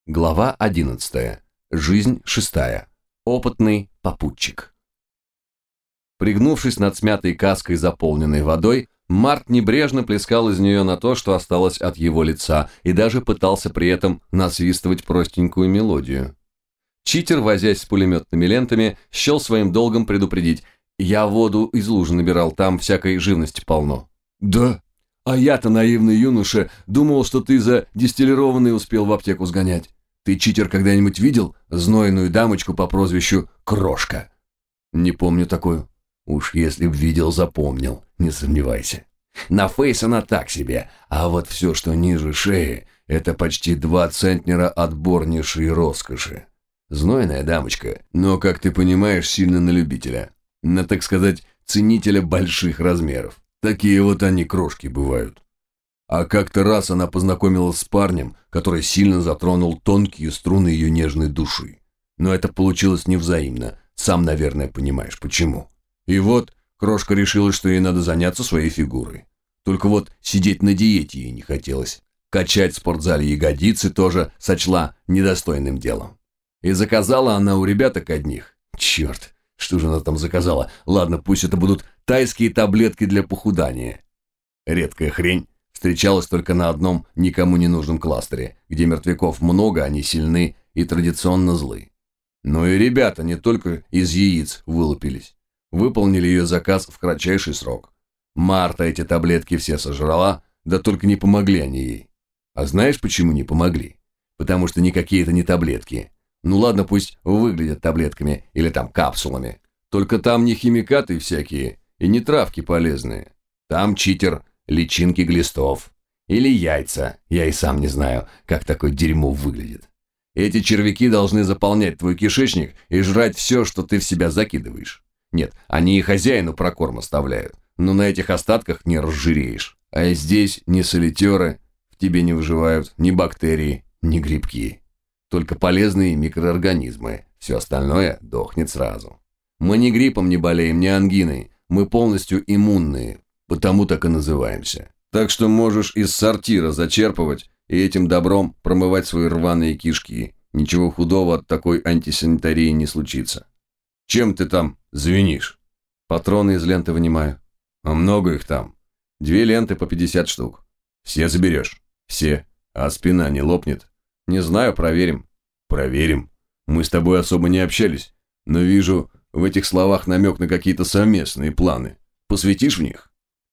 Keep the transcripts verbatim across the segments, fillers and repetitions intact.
Глава одиннадцатая. Жизнь шестая. Опытный попутчик. Пригнувшись над смятой каской, заполненной водой, Март небрежно плескал из нее на то, что осталось от его лица, и даже пытался при этом насвистывать простенькую мелодию. Читер, возясь с пулеметными лентами, счел своим долгом предупредить: «Я воду из лужи набирал, там всякой живности полно». «Да? А я-то, наивный юноша, думал, что ты за дистиллированный успел в аптеку сгонять. Ты, читер, когда-нибудь видел знойную дамочку по прозвищу Крошка?» «Не помню такую». «Уж если б видел, запомнил, не сомневайся. На фейс она так себе, а вот все, что ниже шеи, это почти два центнера отборнейшей роскоши. Знойная дамочка, но, как ты понимаешь, сильно на любителя. На, так сказать, ценителя больших размеров. Такие вот они, крошки, бывают. А как-то раз она познакомилась с парнем, который сильно затронул тонкие струны ее нежной души. Но это получилось невзаимно, сам, наверное, понимаешь, почему. И вот Крошка решила, что ей надо заняться своей фигурой. Только вот сидеть на диете ей не хотелось. Качать в спортзале ягодицы тоже сочла недостойным делом. И заказала она у ребяток одних. Черт, что же она там заказала? Ладно, пусть это будут тайские таблетки для похудания. Редкая хрень. Встречалась только на одном никому не нужном кластере, где мертвяков много, они сильны и традиционно злы. Но и ребята не только из яиц вылупились. Выполнили ее заказ в кратчайший срок. Марта эти таблетки все сожрала, да только не помогли они ей. А знаешь, почему не помогли? Потому что никакие это не таблетки. Ну ладно, пусть выглядят таблетками или там капсулами. Только там не химикаты всякие и не травки полезные. Там, читер, личинки глистов. Или яйца, я и сам не знаю, как такое дерьмо выглядит. Эти червяки должны заполнять твой кишечник и жрать все, что ты в себя закидываешь. Нет, они и хозяину прокорм оставляют, но на этих остатках не разжиреешь. А здесь ни солитеры в тебе не выживают, ни бактерии, ни грибки. Только полезные микроорганизмы, все остальное дохнет сразу. Мы ни гриппом не болеем, ни ангиной, мы полностью иммунные, потому так и называемся. Так что можешь из сортира зачерпывать и этим добром промывать свои рваные кишки. Ничего худого от такой антисанитарии не случится. Чем ты там звенишь? Патроны из ленты вынимаю. А много их там? Две ленты по пятьдесят штук. Все заберешь? Все. А спина не лопнет? Не знаю, проверим. Проверим. Мы с тобой особо не общались, но вижу в этих словах намек на какие-то совместные планы. Посвятишь в них?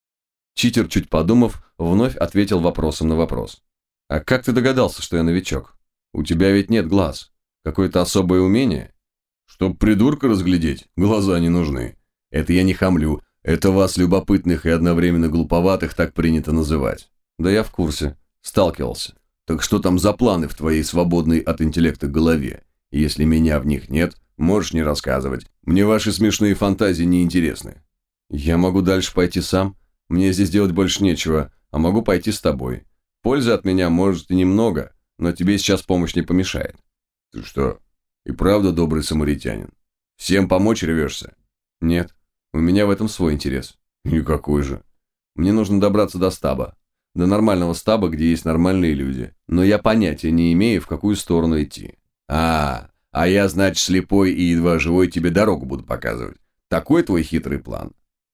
Читер, чуть подумав, вновь ответил вопросом на вопрос. А как ты догадался, что я новичок? У тебя ведь нет глаз. Какое-то особое умение? Чтоб придурка разглядеть, глаза не нужны. Это я не хамлю, это вас, любопытных и одновременно глуповатых, так принято называть. Да я в курсе, сталкивался. Так что там за планы в твоей свободной от интеллекта голове? Если меня в них нет, можешь не рассказывать. Мне ваши смешные фантазии не интересны. Я могу дальше пойти сам. Мне здесь делать больше нечего, а могу пойти с тобой. Пользы от меня может и немного, но тебе сейчас помощь не помешает. Ты что, и правда добрый самаритянин? Всем помочь рвешься? Нет, у меня в этом свой интерес. Никакой же. Мне нужно добраться до стаба. До нормального стаба, где есть нормальные люди. Но я понятия не имею, в какую сторону идти. А, а я, значит, слепой и едва живой тебе дорогу буду показывать. Такой твой хитрый план?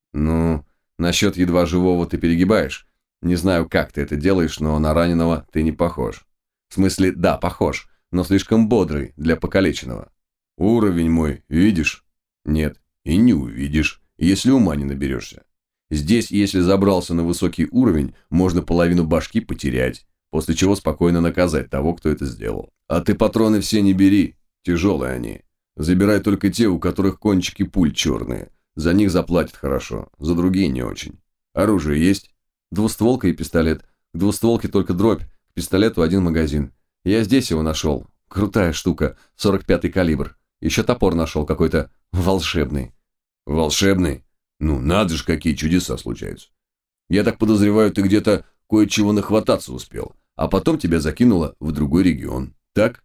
Ну, насчет едва живого ты перегибаешь. Не знаю, как ты это делаешь, но на раненого ты не похож. В смысле, да, похож, но слишком бодрый для покалеченного. Уровень мой, видишь? Нет, и не увидишь, если ума не наберешься. Здесь, если забрался на высокий уровень, можно половину башки потерять, после чего спокойно наказать того, кто это сделал. А ты патроны все не бери, тяжелые они. Забирай только те, у которых кончики пуль черные. За них заплатят хорошо, за другие не очень. Оружие есть? Двустволка и пистолет. К двустволке только дробь, к пистолету один магазин. Я здесь его нашел. Крутая штука, сорок пятый калибр. Еще топор нашел какой-то волшебный. Волшебный? Ну, надо же, какие чудеса случаются. Я так подозреваю, ты где-то кое-чего нахвататься успел, а потом тебя закинуло в другой регион. Так?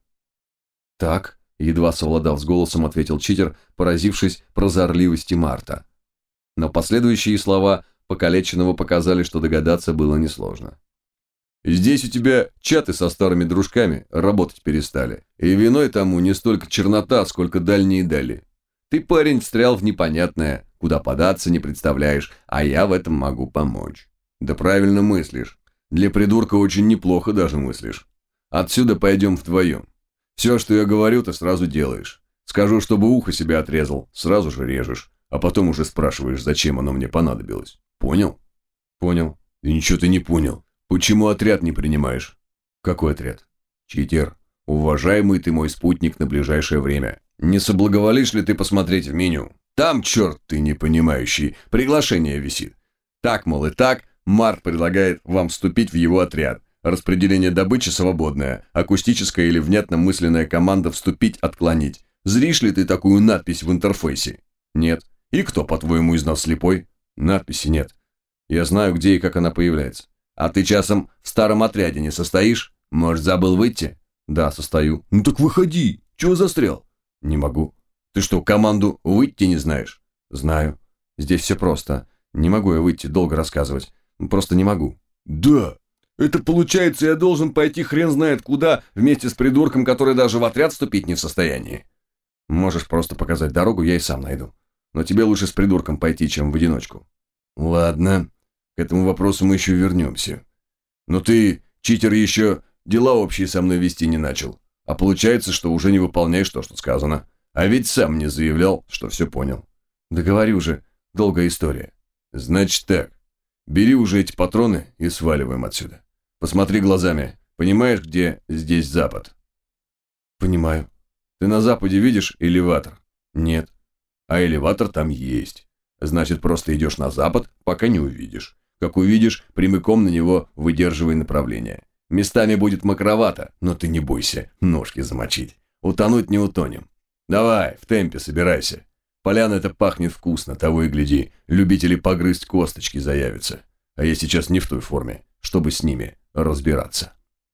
Так, едва совладав с голосом, ответил читер, поразившись прозорливости Марта. Но последующие слова покалеченного показали, что догадаться было несложно. Здесь у тебя чаты со старыми дружками работать перестали. И виной тому не столько чернота, сколько дальние дали. Ты, парень, встрял в непонятное, куда податься не представляешь, а я в этом могу помочь. Да правильно мыслишь. Для придурка очень неплохо даже мыслишь. Отсюда пойдем вдвоем. Все, что я говорю, ты сразу делаешь. Скажу, чтобы ухо себе отрезал, сразу же режешь. А потом уже спрашиваешь, зачем оно мне понадобилось. Понял? Понял. И ничего ты не понял. Почему отряд не принимаешь? Какой отряд? Читер, уважаемый ты мой спутник на ближайшее время. Не соблаговолишь ли ты посмотреть в меню? Там, черт ты не понимающий, приглашение висит. Так, мол, и так, Март предлагает вам вступить в его отряд. Распределение добычи свободное, акустическая или внятно-мысленная команда «вступить», «отклонить». Зришь ли ты такую надпись в интерфейсе? Нет. И кто, по-твоему, из нас слепой? Надписи нет. Я знаю, где и как она появляется. А ты часом в старом отряде не состоишь? Может, забыл выйти? Да, состою. Ну так выходи. Чего застрял? Не могу. Ты что, команду «выйти» не знаешь? Знаю. Здесь все просто. Не могу я выйти, долго рассказывать. Просто не могу. Да. Это получается, я должен пойти хрен знает куда вместе с придурком, который даже в отряд вступить не в состоянии. Можешь просто показать дорогу, я и сам найду. Но тебе лучше с придурком пойти, чем в одиночку. Ладно. К этому вопросу мы еще вернемся. Но ты, читер, еще дела общие со мной вести не начал. А получается, что уже не выполняешь то, что сказано. А ведь сам мне заявлял, что все понял. Да говорю же, долгая история. Значит так. Бери уже эти патроны и сваливаем отсюда. Посмотри глазами. Понимаешь, где здесь запад? Понимаю. Ты на западе видишь элеватор? Нет. А элеватор там есть. Значит, просто идешь на запад, пока не увидишь. Как увидишь, прямиком на него выдерживай направление. Местами будет мокровато, но ты не бойся, ножки замочить. Утонуть не утонем. Давай, в темпе собирайся. Поляна это пахнет вкусно, того и гляди. Любители погрызть косточки заявятся. А я сейчас не в той форме, чтобы с ними разбираться.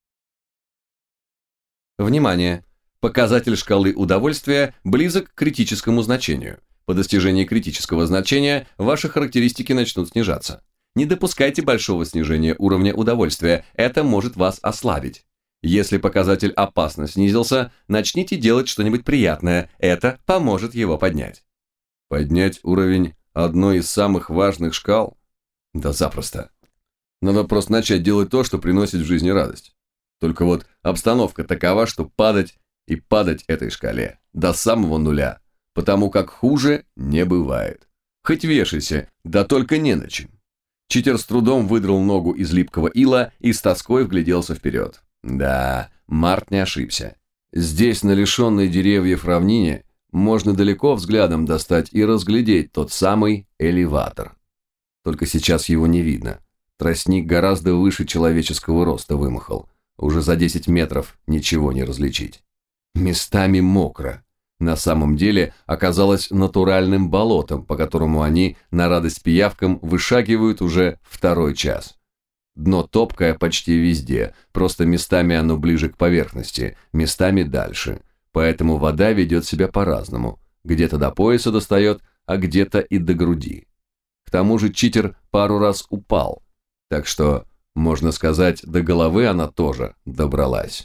Внимание! Показатель шкалы удовольствия близок к критическому значению. По достижении критического значения ваши характеристики начнут снижаться. Не допускайте большого снижения уровня удовольствия, это может вас ослабить. Если показатель опасно снизился, начните делать что-нибудь приятное, это поможет его поднять. Поднять уровень одной из самых важных шкал? Да запросто. Надо просто начать делать то, что приносит в жизни радость. Только вот обстановка такова, что падать и падать этой шкале до самого нуля, потому как хуже не бывает. Хоть вешайся, да только не на чем. Читер с трудом выдрал ногу из липкого ила и с тоской вгляделся вперед. Да, Март не ошибся. Здесь, на лишенной деревьев равнине, можно далеко взглядом достать и разглядеть тот самый элеватор. Только сейчас его не видно. Тростник гораздо выше человеческого роста вымахал. Уже за десять метров ничего не различить. Местами мокро. На самом деле оказалось натуральным болотом, по которому они на радость пиявкам вышагивают уже второй час. Дно топкое почти везде, просто местами оно ближе к поверхности, местами дальше. Поэтому вода ведет себя по-разному. Где-то до пояса достает, а где-то и до груди. К тому же читер пару раз упал, так что, можно сказать, до головы она тоже добралась.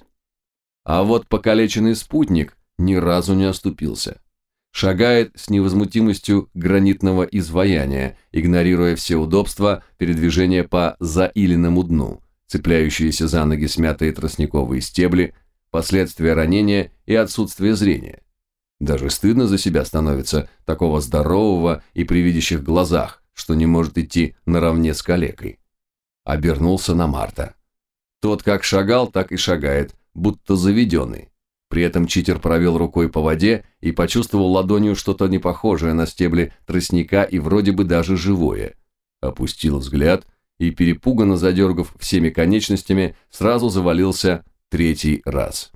А вот покалеченный спутник ни разу не оступился. Шагает с невозмутимостью гранитного изваяния, игнорируя все удобства передвижения по заиленному дну, цепляющиеся за ноги смятые тростниковые стебли, последствия ранения и отсутствие зрения. Даже стыдно за себя становится, такого здорового и при видящих глазах, что не может идти наравне с калекой. Обернулся на Марта. Тот как шагал, так и шагает, будто заведенный. При этом читер провел рукой по воде и почувствовал ладонью что-то непохожее на стебли тростника и вроде бы даже живое. Опустил взгляд и, перепуганно задергав всеми конечностями, сразу завалился третий раз.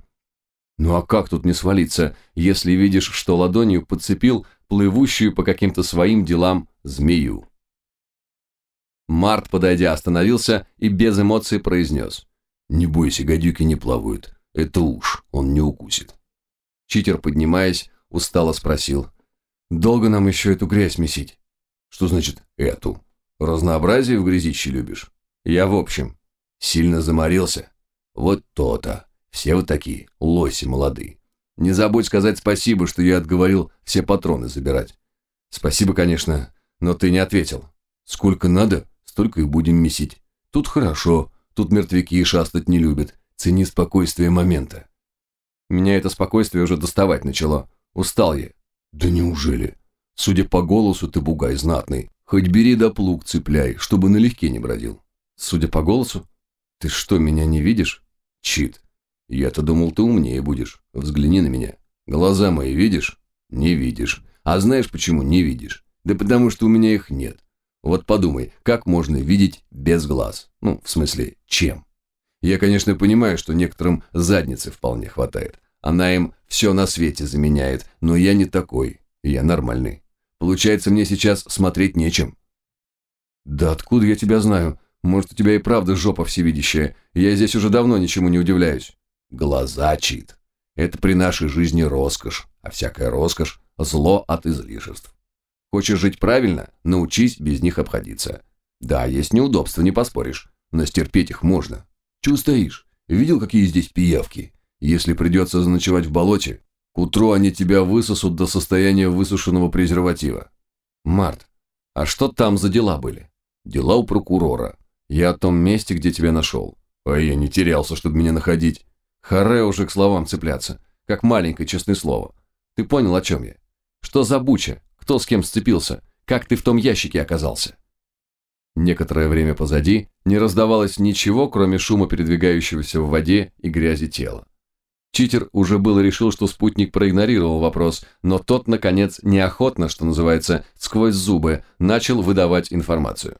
Ну а как тут не свалиться, если видишь, что ладонью подцепил плывущую по каким-то своим делам змею? Март, подойдя, остановился и без эмоций произнес: «Не бойся, гадюки не плавают. Это уж, он не укусит». Читер, поднимаясь, устало спросил: «Долго нам еще эту грязь месить?» «Что значит «эту»? Разнообразие в грязище любишь?» «Я в общем. Сильно заморился? Вот то-то. Все вот такие, лоси молодые. Не забудь сказать спасибо, что я отговорил все патроны забирать. Спасибо, конечно, но ты не ответил. Сколько надо, столько и будем месить. Тут хорошо, тут мертвяки шастать не любят. Цени спокойствие момента. Меня это спокойствие уже доставать начало. Устал я. Да неужели? Судя по голосу, ты бугай знатный. Хоть бери да плуг цепляй, чтобы налегке не бродил. Судя по голосу? Ты что, меня не видишь? Чит. Я-то думал, ты умнее будешь. Взгляни на меня. Глаза мои видишь? Не видишь. А знаешь, почему не видишь? Да потому что у меня их нет. Вот подумай, как можно видеть без глаз? Ну, в смысле, чем? Я, конечно, понимаю, что некоторым задницы вполне хватает. Она им все на свете заменяет, но я не такой. Я нормальный. Получается, мне сейчас смотреть нечем. Да откуда я тебя знаю? Может, у тебя и правда жопа всевидящая. Я здесь уже давно ничему не удивляюсь. Глаза, Чит. Это при нашей жизни роскошь, а всякая роскошь – зло от излишеств. Хочешь жить правильно – научись без них обходиться. Да, есть неудобства, не поспоришь, но стерпеть их можно. Чего стоишь? Видел, какие здесь пиявки? Если придется заночевать в болоте, к утру они тебя высосут до состояния высушенного презерватива. Март, а что там за дела были? Дела у прокурора. Я о том месте, где тебя нашел. А я не терялся, чтобы меня находить. Харе уже к словам цепляться, как маленькое честное слово. Ты понял, о чем я? Что за буча? Кто с кем сцепился? Как ты в том ящике оказался? Некоторое время позади не раздавалось ничего, кроме шума передвигающегося в воде и грязи тела. Читер уже было решил, что спутник проигнорировал вопрос, но тот, наконец, неохотно, что называется, сквозь зубы, начал выдавать информацию.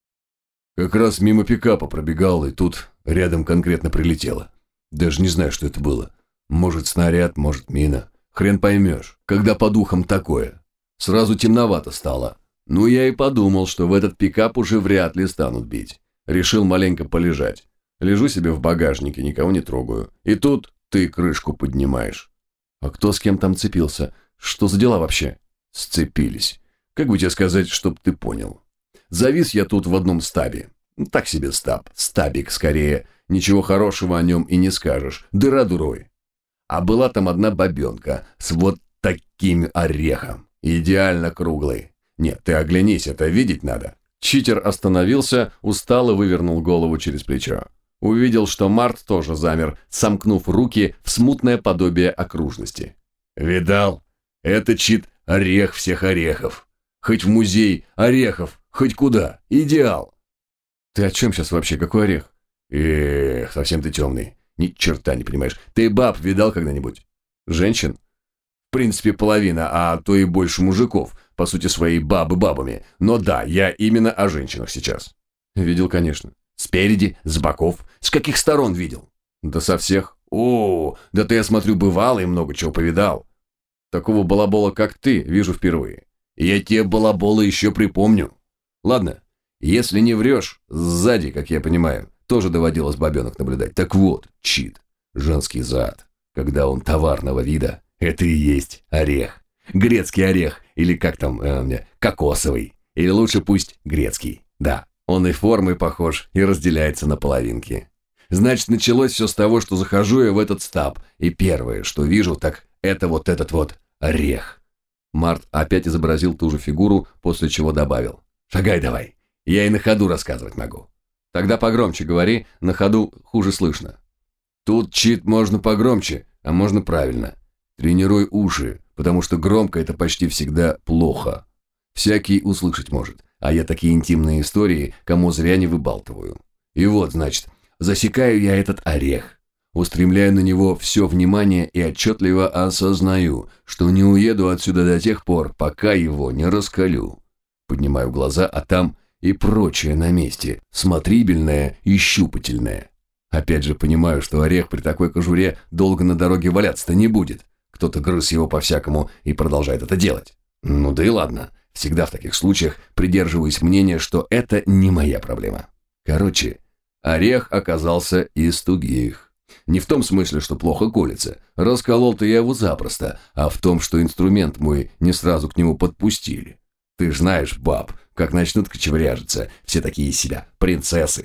Как раз мимо пикапа пробегал, и тут рядом конкретно прилетело. Даже не знаю, что это было. Может, снаряд, может, мина. Хрен поймешь, когда по духам такое. Сразу темновато стало. Ну, я и подумал, что в этот пикап уже вряд ли станут бить. Решил маленько полежать. Лежу себе в багажнике, никого не трогаю. И тут ты крышку поднимаешь. А кто с кем там цепился? Что за дела вообще? Сцепились. Как бы тебе сказать, чтоб ты понял. Завис я тут в одном стабе. Так себе стаб. Стабик скорее. Ничего хорошего о нем и не скажешь. Дыра дурой. А была там одна бабенка с вот таким орехом. Идеально круглый. Нет, ты оглянись, это видеть надо. Читер остановился, устало вывернул голову через плечо. Увидел, что Март тоже замер, сомкнув руки в смутное подобие окружности. Видал? Это, Чит, орех всех орехов. Хоть в музей орехов, хоть куда. Идеал. Ты о чем сейчас вообще? Какой орех? Эх, совсем ты темный. Ни черта не понимаешь. Ты баб видал когда-нибудь? Женщин? В принципе, половина, а то и больше мужиков. По сути, своей бабы бабами. Но да, я именно о женщинах сейчас. Видел, конечно. Спереди, с боков. С каких сторон видел? Да со всех. О, да ты, я смотрю, бывал и много чего повидал. Такого балабола, как ты, вижу впервые. Я те балаболы еще припомню. Ладно, если не врешь, сзади, как я понимаю, тоже доводилось бабенок наблюдать. Так вот, Чит, женский зад, когда он товарного вида, это и есть орех. Грецкий орех, или как там, э, кокосовый, или лучше пусть грецкий, да. Он и формой похож, и разделяется на половинки. Значит, началось все с того, что захожу я в этот стаб, и первое, что вижу, так это вот этот вот орех. Март опять изобразил ту же фигуру, после чего добавил. Шагай давай, я и на ходу рассказывать могу. Тогда погромче говори, на ходу хуже слышно. Тут, Чит, можно погромче, а можно правильно. Тренируй уши, потому что громко это почти всегда плохо. Всякий услышать может, а я такие интимные истории кому зря не выбалтываю. И вот, значит, засекаю я этот орех, устремляю на него все внимание и отчетливо осознаю, что не уеду отсюда до тех пор, пока его не раскалю. Поднимаю глаза, а там и прочее на месте, смотрибельное и щупательное. Опять же понимаю, что орех при такой кожуре долго на дороге валяться-то не будет. Кто-то грыз его по-всякому и продолжает это делать. Ну да и ладно. Всегда в таких случаях придерживаюсь мнения, что это не моя проблема. Короче, орех оказался из тугих. Не в том смысле, что плохо колется. Расколол-то я его запросто, а в том, что инструмент мой не сразу к нему подпустили. Ты ж знаешь, баб, как начнут кочевряжиться, все такие из себя принцессы.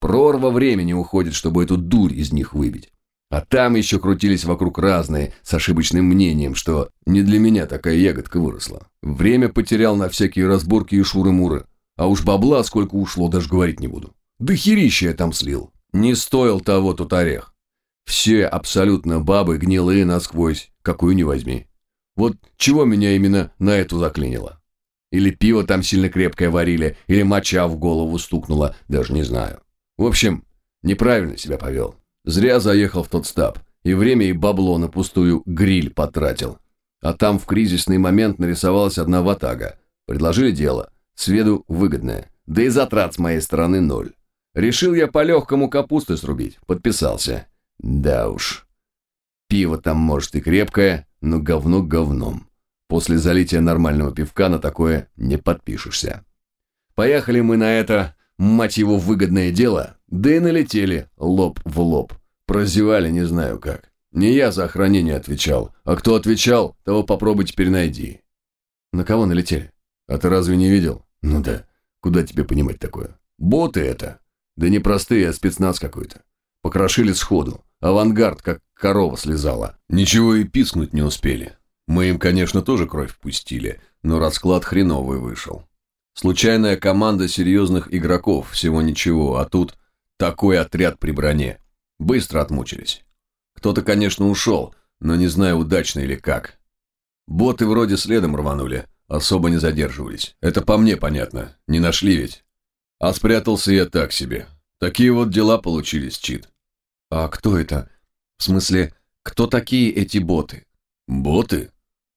Прорва времени уходит, чтобы эту дурь из них выбить. А там еще крутились вокруг разные, с ошибочным мнением, что не для меня такая ягодка выросла. Время потерял на всякие разборки и шуры-муры. А уж бабла сколько ушло, даже говорить не буду. Да херища я там слил. Не стоил того тут орех. Все абсолютно бабы гнилые насквозь, какую ни возьми. Вот чего меня именно на эту заклинило? Или пиво там сильно крепкое варили, или моча в голову стукнула, даже не знаю. В общем, неправильно себя повел. Зря заехал в тот стаб, и время и бабло на пустую гриль потратил. А там в кризисный момент нарисовалась одна ватага. Предложили дело, с виду выгодное, да и затрат с моей стороны ноль. Решил я по-легкому капусты срубить, подписался. Да уж, пиво там может и крепкое, но говно говном. После залития нормального пивка на такое не подпишешься. Поехали мы на это, мать его, выгодное дело, да и налетели лоб в лоб. Прозевали не знаю как. Не я за охранение отвечал, а кто отвечал, того попробуй теперь найди. На кого налетели? А ты разве не видел? Ну да, куда тебе понимать такое? Боты это. Да не простые, а спецназ какой-то. Покрошили сходу. Авангард, как корова слезала. Ничего и пискнуть не успели. Мы им, конечно, тоже кровь впустили, но расклад хреновый вышел. Случайная команда серьезных игроков, всего ничего, а тут такой отряд при броне. Быстро отмучились. Кто-то, конечно, ушел, но не знаю, удачно или как. Боты вроде следом рванули, особо не задерживались. Это по мне понятно, не нашли ведь. А спрятался я так себе. Такие вот дела получились, Чит. А кто это? В смысле, кто такие эти боты? Боты?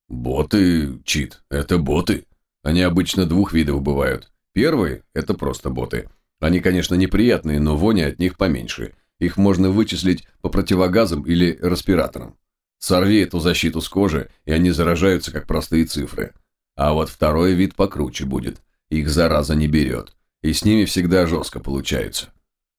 Боты, Чит, это боты. Они обычно двух видов бывают. Первые – это просто боты. Они, конечно, неприятные, но вони от них поменьше. Их можно вычислить по противогазам или респираторам. Сорви эту защиту с кожи, и они заражаются, как простые цифры. А вот второй вид покруче будет. Их зараза не берет. И с ними всегда жестко получается.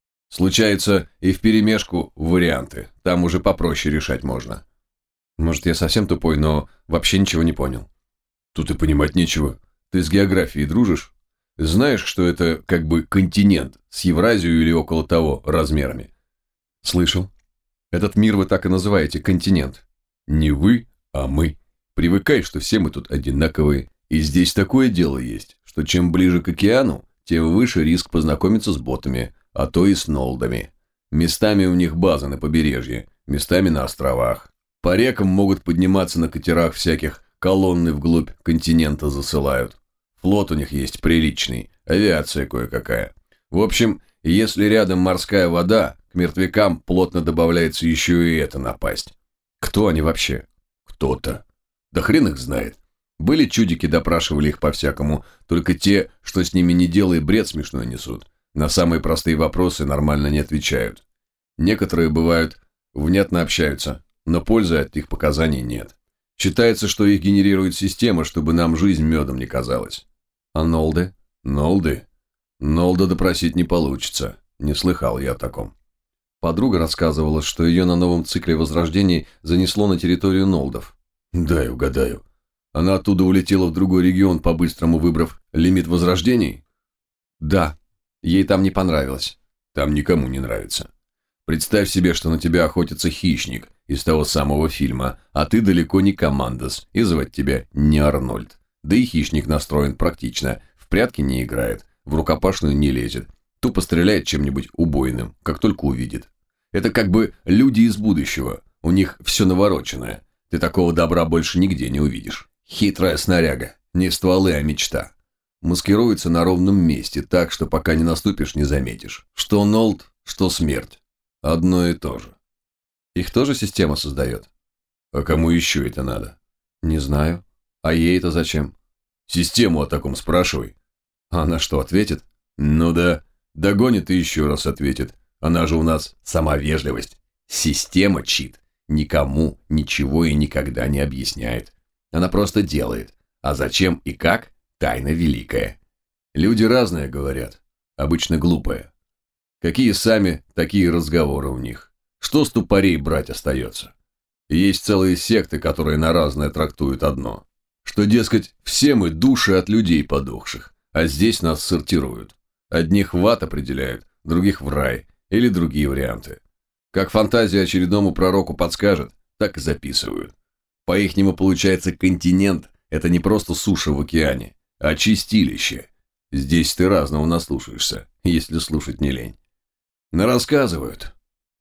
Случается и вперемешку варианты. Там уже попроще решать можно. Может, я совсем тупой, но вообще ничего не понял. Тут и понимать нечего. Ты с географией дружишь? Знаешь, что это как бы континент с Евразию или около того размерами? Слышал. Этот мир вы так и называете континент. Не вы, а мы. Привыкай, что все мы тут одинаковые. И здесь такое дело есть, что чем ближе к океану, тем выше риск познакомиться с ботами, а то и с нолдами. Местами у них база на побережье, местами на островах. По рекам могут подниматься на катерах всяких, колонны вглубь континента засылают. Флот у них есть приличный, авиация кое-какая. В общем, если рядом морская вода, к мертвякам плотно добавляется еще и эта напасть. Кто они вообще? Кто-то. Да хрен их знает. Были чудики, допрашивали их по-всякому, только те, что с ними не делай, бред смешной несут. На самые простые вопросы нормально не отвечают. Некоторые, бывают, внятно общаются, но пользы от их показаний нет. Считается, что их генерирует система, чтобы нам жизнь медом не казалась. А нолды? Нолды? Нолда допросить не получится. Не слыхал я о таком. Подруга рассказывала, что ее на новом цикле возрождений занесло на территорию нолдов. Дай угадаю. Она оттуда улетела в другой регион, по-быстрому выбрав лимит возрождений? Да. Ей там не понравилось. Там никому не нравится. Представь себе, что на тебя охотится хищник из того самого фильма, а ты далеко не Командос, и звать тебя не Арнольд. Да и хищник настроен практично, в прятки не играет, в рукопашную не лезет, тупо стреляет чем-нибудь убойным, как только увидит. Это как бы люди из будущего, у них все навороченное. Ты такого добра больше нигде не увидишь. Хитрая снаряга, не стволы, а мечта. Маскируется на ровном месте так, что пока не наступишь, не заметишь. Что нолд, что смерть. Одно и то же. Их тоже система создает? А кому еще это надо? Не знаю. А ей это зачем? Систему о таком спрашивай. А она что, ответит? Ну да, догонит и еще раз ответит. Она же у нас сама вежливость. Система, Чит, никому ничего и никогда не объясняет. Она просто делает. А зачем и как – тайна великая. Люди разные говорят, обычно глупые. Какие сами, такие разговоры у них. Что с тупорей брать остается? Есть целые секты, которые на разное трактуют одно. Что, дескать, все мы души от людей подохших, а здесь нас сортируют. Одних в ад определяют, других в рай, или другие варианты. Как фантазия очередному пророку подскажет, так и записывают. По-ихнему получается континент – это не просто суша в океане, а чистилище. Здесь ты разного наслушаешься, если слушать не лень. Нарассказывают.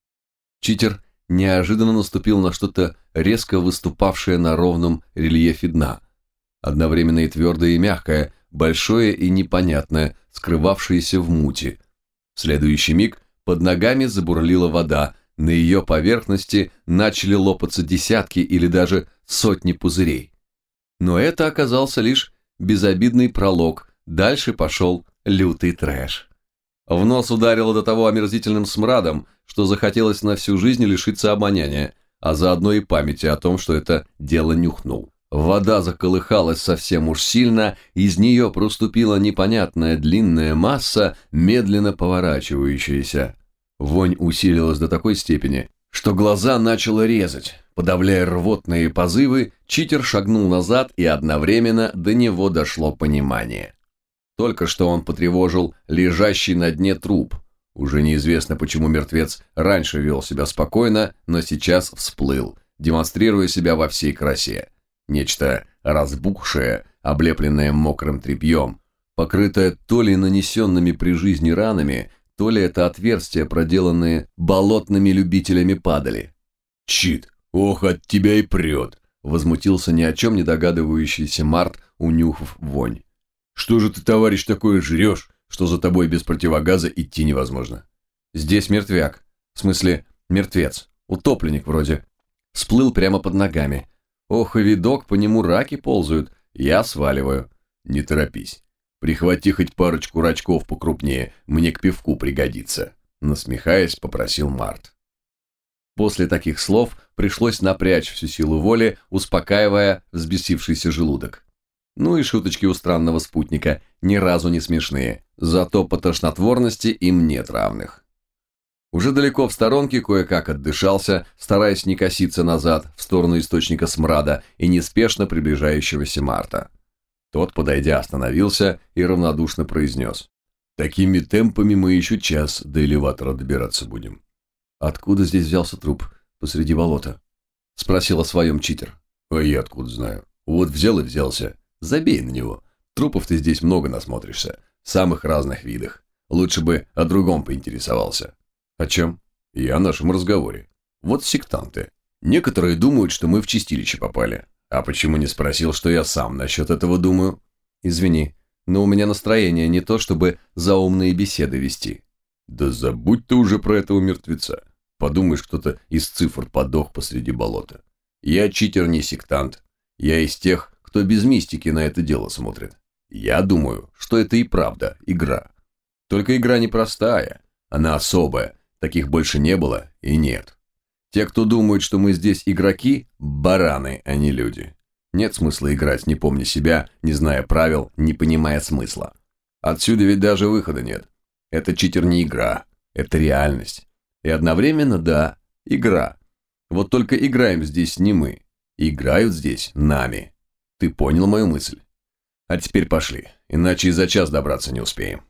Читер неожиданно наступил на что-то резко выступавшее на ровном рельефе дна. Одновременно и твердое, и мягкое, большое и непонятное, скрывавшееся в мути. В следующий миг под ногами забурлила вода, на ее поверхности начали лопаться десятки или даже сотни пузырей. Но это оказался лишь безобидный пролог, дальше пошел лютый трэш. В нос ударило до того омерзительным смрадом, что захотелось на всю жизнь лишиться обоняния, а заодно и памяти о том, что это дело нюхнул. Вода заколыхалась совсем уж сильно, из нее проступила непонятная длинная масса, медленно поворачивающаяся. Вонь усилилась до такой степени, что глаза начало резать. Подавляя рвотные позывы, читер шагнул назад, и одновременно до него дошло понимание. Только что он потревожил лежащий на дне труп. Уже неизвестно, почему мертвец раньше вел себя спокойно, но сейчас всплыл, демонстрируя себя во всей красе. Нечто разбухшее, облепленное мокрым тряпьем, покрытое то ли нанесенными при жизни ранами, то ли это отверстия, проделанные болотными любителями падали. «Чит, ох, от тебя и прет!» – возмутился ни о чем не догадывающийся Март, унюхав вонь. «Что же ты, товарищ, такое жрешь, что за тобой без противогаза идти невозможно?» «Здесь мертвяк, в смысле мертвец, утопленник вроде, всплыл прямо под ногами. Ох, и видок, по нему раки ползают, я сваливаю». «Не торопись. Прихвати хоть парочку рачков покрупнее, мне к пивку пригодится», – насмехаясь, попросил Март. После таких слов пришлось напрячь всю силу воли, успокаивая взбесившийся желудок. Ну и шуточки у странного спутника, ни разу не смешные, зато по тошнотворности им нет равных. Уже далеко в сторонке кое-как отдышался, стараясь не коситься назад, в сторону источника смрада и неспешно приближающегося Марта. Тот, подойдя, остановился и равнодушно произнес: «Такими темпами мы еще час до элеватора добираться будем». «Откуда здесь взялся труп посреди болота?» – спросил о своем читер. «А я откуда знаю? Вот взял и взялся. Забей на него. Трупов ты здесь много насмотришься, в самых разных видах. Лучше бы о другом поинтересовался». «О чем?» «И о нашем разговоре. Вот сектанты. Некоторые думают, что мы в чистилище попали. А почему не спросил, что я сам насчет этого думаю?» «Извини, но у меня настроение не то, чтобы заумные беседы вести». «Да забудь ты уже про этого мертвеца. Подумаешь, кто-то из цифр подох посреди болота. Я читер, не сектант. Я из тех, кто без мистики на это дело смотрит. Я думаю, что это и правда игра. Только игра непростая, она особая, таких больше не было и нет. Те, кто думают, что мы здесь игроки, бараны, а не люди. Нет смысла играть, не помня себя, не зная правил, не понимая смысла. Отсюда ведь даже выхода нет. Это читер не игра, это реальность. И одновременно, да, игра. Вот только играем здесь не мы, играют здесь нами. Ты понял мою мысль? А теперь пошли, иначе и за час добраться не успеем».